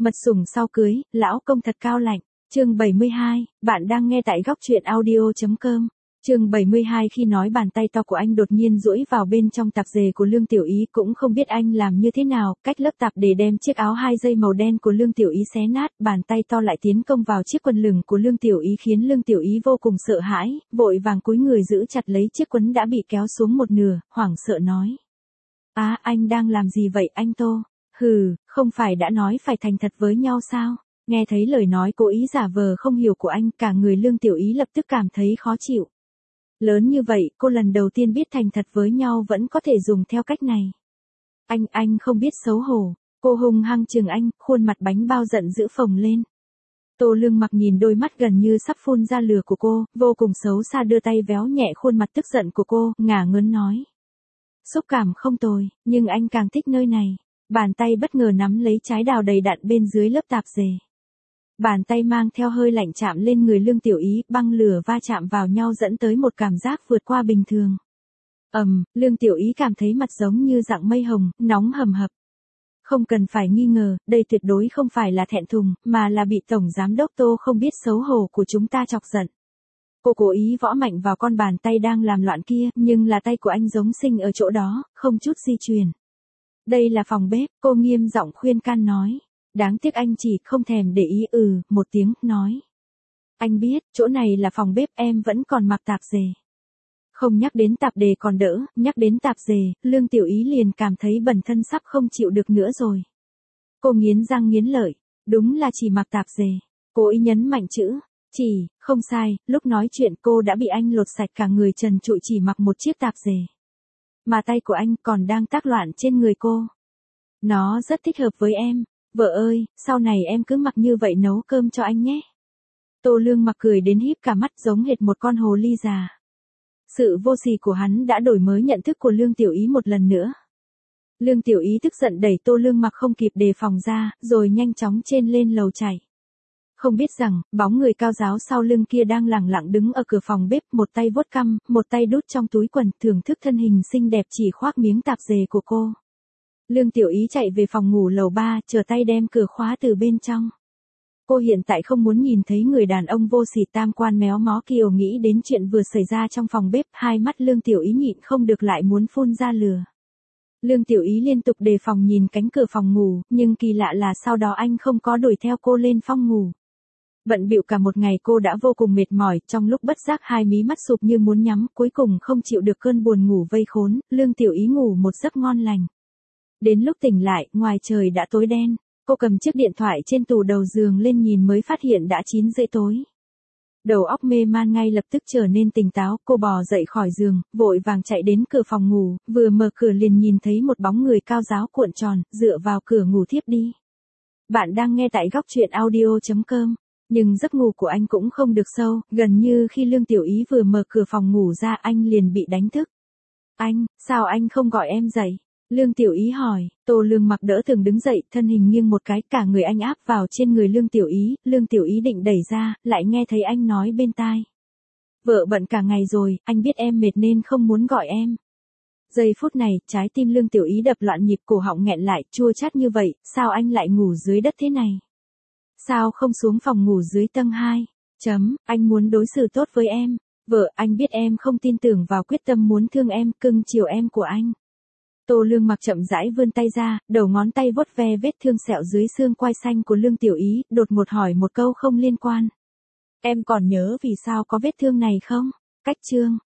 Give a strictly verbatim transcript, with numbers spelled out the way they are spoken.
Mật sủng sau cưới, lão công thật cao lạnh. Chương bảy mươi hai, bạn đang nghe tại góc truyện audio chấm com. Chương bảy mươi hai khi nói bàn tay to của anh đột nhiên duỗi vào bên trong tạp dề của Lương Tiểu Ý, cũng không biết anh làm như thế nào, cách lớp tạp để đem chiếc áo hai dây màu đen của Lương Tiểu Ý xé nát, bàn tay to lại tiến công vào chiếc quần lửng của Lương Tiểu Ý khiến Lương Tiểu Ý vô cùng sợ hãi, vội vàng cúi người giữ chặt lấy chiếc quần đã bị kéo xuống một nửa, hoảng sợ nói: "Á, anh đang làm gì vậy anh Tô? Hừ, không phải đã nói phải thành thật với nhau sao?" Nghe thấy lời nói cố ý giả vờ không hiểu của anh, cả người Lương Tiểu Ý lập tức cảm thấy khó chịu. Lớn như vậy, cô lần đầu tiên biết thành thật với nhau vẫn có thể dùng theo cách này. Anh, anh không biết xấu hổ. Cô hung hăng chừng anh, khuôn mặt bánh bao giận dữ phồng lên. Tô Lương Mặc nhìn đôi mắt gần như sắp phun ra lửa của cô, vô cùng xấu xa đưa tay véo nhẹ khuôn mặt tức giận của cô, ngả ngớn nói: "Xúc cảm không tồi, nhưng anh càng thích nơi này." Bàn tay bất ngờ nắm lấy trái đào đầy đặn bên dưới lớp tạp dề. Bàn tay mang theo hơi lạnh chạm lên người Lương Tiểu Ý, băng lửa va chạm vào nhau dẫn tới một cảm giác vượt qua bình thường. Ầm, um, Lương Tiểu Ý cảm thấy mặt giống như dạng mây hồng, nóng hầm hập. Không cần phải nghi ngờ, đây tuyệt đối không phải là thẹn thùng, mà là bị Tổng Giám đốc Tô không biết xấu hổ của chúng ta chọc giận. Cô cố ý võ mạnh vào con bàn tay đang làm loạn kia, nhưng là tay của anh giống sinh ở chỗ đó, không chút di chuyển. Đây là phòng bếp, cô nghiêm giọng khuyên can nói. Đáng tiếc anh chỉ không thèm để ý ừ, một tiếng, nói: "Anh biết, chỗ này là phòng bếp, em vẫn còn mặc tạp dề." Không nhắc đến tạp dề còn đỡ, nhắc đến tạp dề, Lương Tiểu Ý liền cảm thấy bần thân sắp không chịu được nữa rồi. Cô nghiến răng nghiến lợi, đúng là chỉ mặc tạp dề. Cô ý nhấn mạnh chữ chỉ, không sai, lúc nói chuyện cô đã bị anh lột sạch cả người trần trụi chỉ mặc một chiếc tạp dề. Mà tay của anh còn đang tác loạn trên người cô. Nó rất thích hợp với em. Vợ ơi, sau này em cứ mặc như vậy nấu cơm cho anh nhé. Tô Lương Mặc cười đến híp cả mắt giống hệt một con hồ ly già. Sự vô sỉ của hắn đã đổi mới nhận thức của Lương Tiểu Ý một lần nữa. Lương Tiểu Ý tức giận đẩy Tô Lương Mặc không kịp đề phòng ra, rồi nhanh chóng trên lên lầu chạy. Không biết rằng, bóng người cao giáo sau lưng kia đang lẳng lặng đứng ở cửa phòng bếp, một tay vuốt cằm, một tay đút trong túi quần, thưởng thức thân hình xinh đẹp chỉ khoác miếng tạp dề của cô. Lương Tiểu Ý chạy về phòng ngủ lầu ba, chờ tay đem cửa khóa từ bên trong. Cô hiện tại không muốn nhìn thấy người đàn ông vô sỉ tam quan méo mó kia, nghĩ đến chuyện vừa xảy ra trong phòng bếp, hai mắt Lương Tiểu Ý nhịn không được lại muốn phun ra lửa. Lương Tiểu Ý liên tục đề phòng nhìn cánh cửa phòng ngủ, nhưng kỳ lạ là sau đó anh không có đuổi theo cô lên phòng ngủ. Bận bịu cả một ngày cô đã vô cùng mệt mỏi, trong lúc bất giác hai mí mắt sụp như muốn nhắm, cuối cùng không chịu được cơn buồn ngủ vây khốn, Lương Tiểu Ý ngủ một giấc ngon lành. Đến lúc tỉnh lại, ngoài trời đã tối đen, cô cầm chiếc điện thoại trên tủ đầu giường lên nhìn mới phát hiện đã chín rưỡi tối. Đầu óc mê man ngay lập tức trở nên tỉnh táo, cô bò dậy khỏi giường, vội vàng chạy đến cửa phòng ngủ, vừa mở cửa liền nhìn thấy một bóng người cao ráo cuộn tròn, dựa vào cửa ngủ thiếp đi. Bạn đang nghe tại góc truyện audio chấm com. Nhưng giấc ngủ của anh cũng không được sâu, gần như khi Lương Tiểu Ý vừa mở cửa phòng ngủ ra anh liền bị đánh thức. "Anh, sao anh không gọi em dậy?" Lương Tiểu Ý hỏi. Tô Lương Mặc đỡ thường đứng dậy, thân hình nghiêng một cái, cả người anh áp vào trên người Lương Tiểu Ý, Lương Tiểu Ý định đẩy ra, lại nghe thấy anh nói bên tai: "Vợ bận cả ngày rồi, anh biết em mệt nên không muốn gọi em." Giây phút này, trái tim Lương Tiểu Ý đập loạn nhịp, cổ họng nghẹn lại, chua chát như vậy, sao anh lại ngủ dưới đất thế này? Sao không xuống phòng ngủ dưới tầng hai? Chấm, anh muốn đối xử tốt với em. Vợ, anh biết em không tin tưởng vào quyết tâm muốn thương em, cưng chiều em của anh. Tô Lương Mặc chậm rãi vươn tay ra, đầu ngón tay vuốt ve vết thương sẹo dưới xương quai xanh của Lương Tiểu Ý, đột ngột hỏi một câu không liên quan. "Em còn nhớ vì sao có vết thương này không?" Cách chương